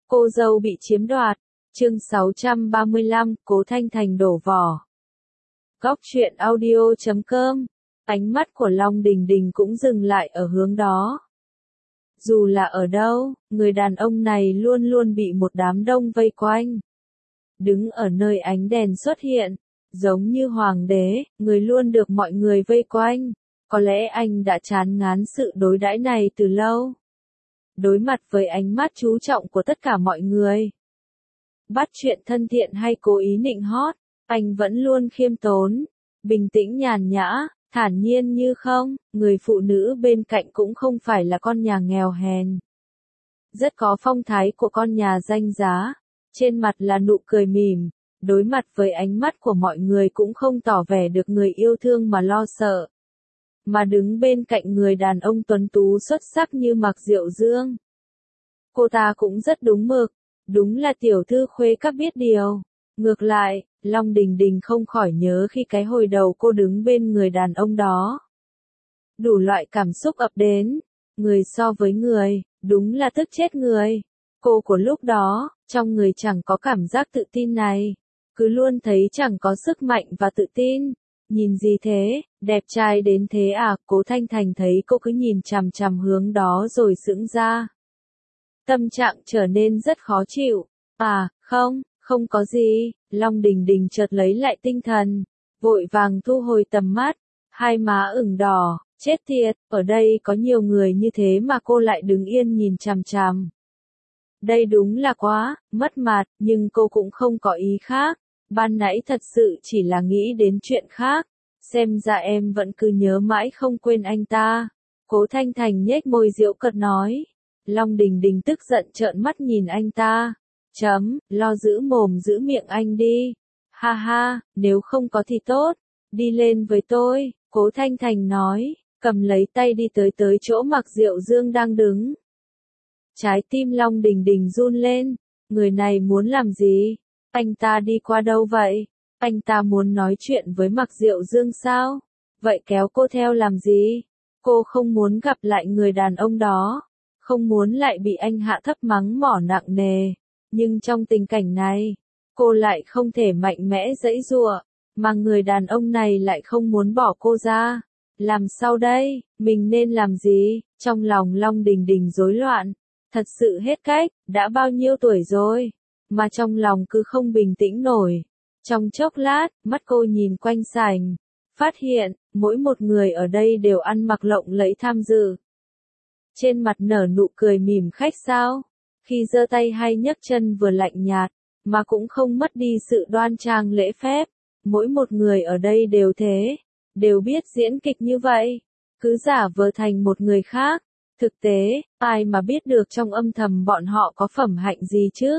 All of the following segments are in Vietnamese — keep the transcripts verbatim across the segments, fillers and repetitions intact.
Cô dâu bị chiếm đoạt. Chương sáu trăm ba mươi lăm, Cố Thanh Thành đổ vỏ. Góc truyện audio chấm com. Ánh mắt của Long Đình Đình cũng dừng lại ở hướng đó. Dù là ở đâu, người đàn ông này luôn luôn bị một đám đông vây quanh. Đứng ở nơi ánh đèn xuất hiện, giống như hoàng đế, người luôn được mọi người vây quanh. Có lẽ anh đã chán ngán sự đối đãi này từ lâu. Đối mặt với ánh mắt chú trọng của tất cả mọi người. Bắt chuyện thân thiện hay cố ý nịnh hót, anh vẫn luôn khiêm tốn, bình tĩnh nhàn nhã, thản nhiên như không, người phụ nữ bên cạnh cũng không phải là con nhà nghèo hèn. Rất có phong thái của con nhà danh giá, trên mặt là nụ cười mỉm, đối mặt với ánh mắt của mọi người cũng không tỏ vẻ được người yêu thương mà lo sợ. Mà đứng bên cạnh người đàn ông tuấn tú xuất sắc như Mạc Diệu Dương. Cô ta cũng rất đúng mực, đúng là tiểu thư khuê các biết điều. Ngược lại, Long Đình Đình không khỏi nhớ khi cái hồi đầu cô đứng bên người đàn ông đó. Đủ loại cảm xúc ập đến, người so với người, đúng là tức chết người. Cô của lúc đó, trong người chẳng có cảm giác tự tin này, cứ luôn thấy chẳng có sức mạnh và tự tin. Nhìn gì thế, đẹp trai đến thế à, Cố Thanh Thành thấy cô cứ nhìn chằm chằm hướng đó rồi sững ra. Tâm trạng trở nên rất khó chịu. À, không, không có gì, Long Đình Đình chợt lấy lại tinh thần, vội vàng thu hồi tầm mắt, hai má ửng đỏ, chết tiệt, ở đây có nhiều người như thế mà cô lại đứng yên nhìn chằm chằm. Đây đúng là quá, mất mặt, nhưng cô cũng không có ý khác. Ban nãy thật sự chỉ là nghĩ đến chuyện khác, xem ra em vẫn cứ nhớ mãi không quên anh ta. Cố Thanh Thành nhếch môi giễu cợt nói. Long Đình Đình tức giận trợn mắt nhìn anh ta. Chấm, lo giữ mồm giữ miệng anh đi. Ha ha, nếu không có thì tốt, đi lên với tôi, Cố Thanh Thành nói, cầm lấy tay đi tới tới chỗ Mạc Diệu Dương đang đứng. Trái tim Long Đình Đình run lên, người này muốn làm gì? Anh ta đi qua đâu vậy? Anh ta muốn nói chuyện với Mạc Diệu Dương sao? Vậy kéo cô theo làm gì? Cô không muốn gặp lại người đàn ông đó, không muốn lại bị anh hạ thấp mắng mỏ nặng nề. Nhưng trong tình cảnh này, cô lại không thể mạnh mẽ giãy giụa, mà người đàn ông này lại không muốn bỏ cô ra. Làm sao đây? Mình nên làm gì? Trong lòng Long Đình Đình rối loạn, thật sự hết cách, đã bao nhiêu tuổi rồi, mà trong lòng cứ không bình tĩnh nổi. Trong chốc lát, mắt cô nhìn quanh sảnh, phát hiện, mỗi một người ở đây đều ăn mặc lộng lẫy tham dự. Trên mặt nở nụ cười mỉm khách sáo, khi giơ tay hay nhấc chân vừa lạnh nhạt, mà cũng không mất đi sự đoan trang lễ phép. Mỗi một người ở đây đều thế, đều biết diễn kịch như vậy, cứ giả vờ thành một người khác. Thực tế, ai mà biết được trong âm thầm bọn họ có phẩm hạnh gì chứ?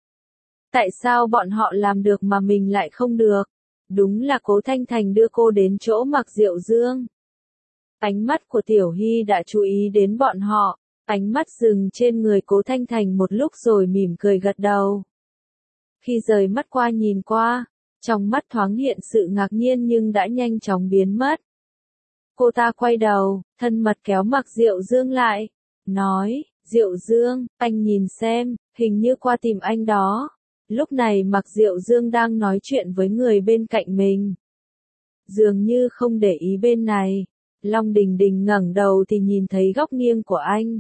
Tại sao bọn họ làm được mà mình lại không được? Đúng là Cố Thanh Thành đưa cô đến chỗ Mạc Diệu Dương. Ánh mắt của Tiểu Hy đã chú ý đến bọn họ, ánh mắt dừng trên người Cố Thanh Thành một lúc rồi mỉm cười gật đầu. Khi rời mắt qua nhìn qua, trong mắt thoáng hiện sự ngạc nhiên nhưng đã nhanh chóng biến mất. Cô ta quay đầu, thân mật kéo Mạc Diệu Dương lại, nói, Diệu Dương, anh nhìn xem, hình như qua tìm anh đó. Lúc này Mạc Diệu Dương đang nói chuyện với người bên cạnh mình. Dường như không để ý bên này, Long Đình Đình ngẩng đầu thì nhìn thấy góc nghiêng của anh.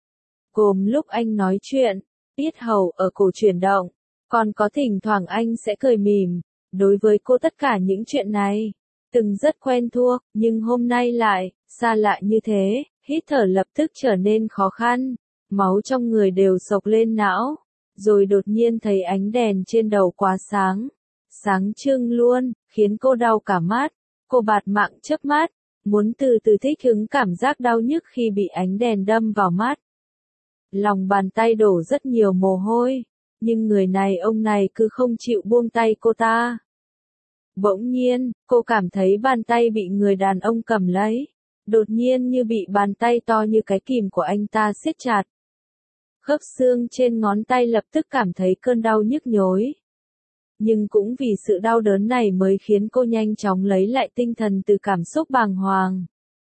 Gồm lúc anh nói chuyện, yết hầu ở cổ chuyển động, còn có thỉnh thoảng anh sẽ cười mỉm. Đối với cô tất cả những chuyện này, từng rất quen thuộc, nhưng hôm nay lại, xa lạ như thế, hít thở lập tức trở nên khó khăn, máu trong người đều sộc lên não, rồi đột nhiên thấy ánh đèn trên đầu quá sáng, sáng trưng luôn, khiến cô đau cả mắt, cô bạt mạng chớp mắt, muốn từ từ thích ứng cảm giác đau nhức khi bị ánh đèn đâm vào mắt. Lòng bàn tay đổ rất nhiều mồ hôi, nhưng người này ông này cứ không chịu buông tay cô ta. Bỗng nhiên, cô cảm thấy bàn tay bị người đàn ông cầm lấy, đột nhiên như bị bàn tay to như cái kìm của anh ta siết chặt. Khớp xương trên ngón tay lập tức cảm thấy cơn đau nhức nhối. Nhưng cũng vì sự đau đớn này mới khiến cô nhanh chóng lấy lại tinh thần từ cảm xúc bàng hoàng.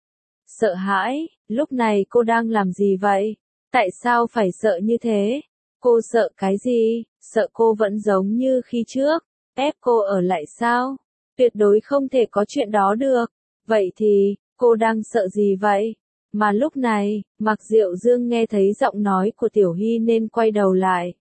Sợ hãi, lúc này cô đang làm gì vậy? Tại sao phải sợ như thế? Cô sợ cái gì? Sợ cô vẫn giống như khi trước, ép cô ở lại sao? Tuyệt đối không thể có chuyện đó được. Vậy thì, cô đang sợ gì vậy? Mà lúc này, Mạc Diệu Dương nghe thấy giọng nói của Tiểu Hy nên quay đầu lại.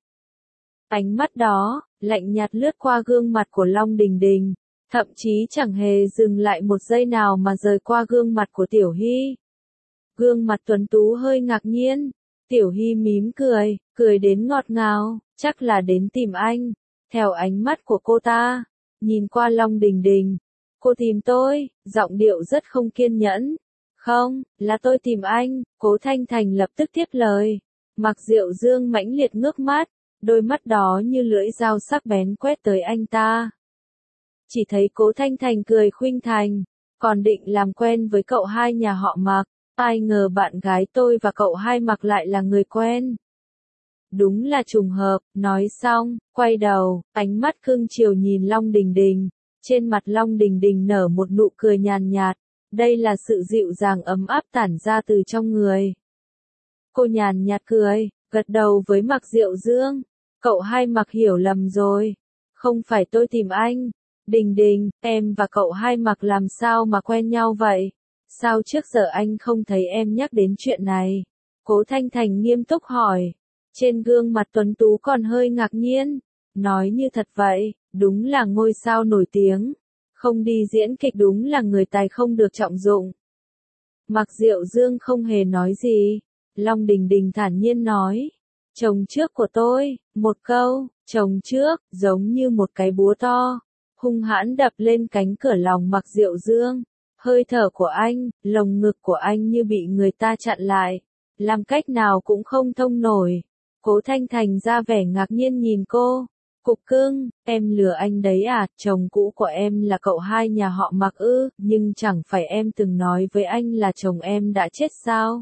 Ánh mắt đó, lạnh nhạt lướt qua gương mặt của Long Đình Đình, thậm chí chẳng hề dừng lại một giây nào mà rời qua gương mặt của Tiểu Hy. Gương mặt tuấn tú hơi ngạc nhiên, Tiểu Hy mím cười, cười đến ngọt ngào, chắc là đến tìm anh. Theo ánh mắt của cô ta, nhìn qua Long Đình Đình, cô tìm tôi, giọng điệu rất không kiên nhẫn. Không, là tôi tìm anh, Cố Thanh Thành lập tức tiếp lời. Mạc Diệu Dương mãnh liệt ngước mắt, đôi mắt đó như lưỡi dao sắc bén quét tới anh ta. Chỉ thấy Cố Thanh Thành cười khuynh thành, còn định làm quen với cậu hai nhà họ Mạc, ai ngờ bạn gái tôi và cậu hai Mạc lại là người quen. Đúng là trùng hợp, nói xong, quay đầu, ánh mắt cưng chiều nhìn Long Đình Đình, trên mặt Long Đình Đình nở một nụ cười nhàn nhạt, đây là sự dịu dàng ấm áp tản ra từ trong người. Cô nhàn nhạt cười, gật đầu với Mạc Diệu Dương, cậu hai Mạc hiểu lầm rồi, không phải tôi tìm anh. Đình Đình, em và cậu hai Mạc làm sao mà quen nhau vậy? Sao trước giờ anh không thấy em nhắc đến chuyện này? Cố Thanh Thành nghiêm túc hỏi. Trên gương mặt tuấn tú còn hơi ngạc nhiên. Nói như thật vậy, đúng là ngôi sao nổi tiếng. Không đi diễn kịch đúng là người tài không được trọng dụng. Mạc Diệu Dương không hề nói gì. Long Đình Đình thản nhiên nói. Chồng trước của tôi, một câu, chồng trước, giống như một cái búa to. Hung hãn đập lên cánh cửa lòng Mạc Diệu Dương. Hơi thở của anh, lồng ngực của anh như bị người ta chặn lại. Làm cách nào cũng không thông nổi. Cố Thanh Thành ra vẻ ngạc nhiên nhìn cô. Cục cưng, em lừa anh đấy à, chồng cũ của em là cậu hai nhà họ Mạc ư, nhưng chẳng phải em từng nói với anh là chồng em đã chết sao?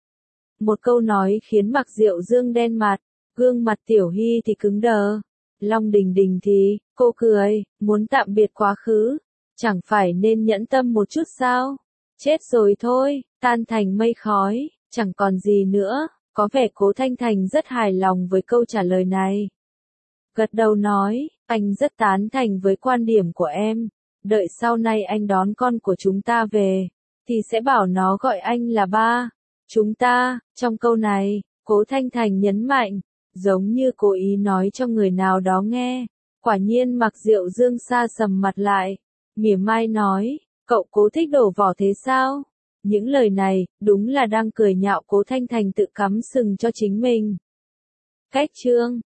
Một câu nói khiến Mạc Diệu Dương đen mặt, gương mặt Tiểu Hy thì cứng đờ. Long Đình Đình thì, cô cười, muốn tạm biệt quá khứ, chẳng phải nên nhẫn tâm một chút sao? Chết rồi thôi, tan thành mây khói, chẳng còn gì nữa, có vẻ Cố Thanh Thành rất hài lòng với câu trả lời này. Gật đầu nói, anh rất tán thành với quan điểm của em, đợi sau này anh đón con của chúng ta về, thì sẽ bảo nó gọi anh là ba. Chúng ta, trong câu này, Cố Thanh Thành nhấn mạnh, giống như cố ý nói cho người nào đó nghe. Quả nhiên Mạc Diệu Dương sa sầm mặt lại, mỉa mai nói, cậu Cố thích đổ vỏ thế sao? Những lời này, đúng là đang cười nhạo Cố Thanh Thành tự cắm sừng cho chính mình. Cách chương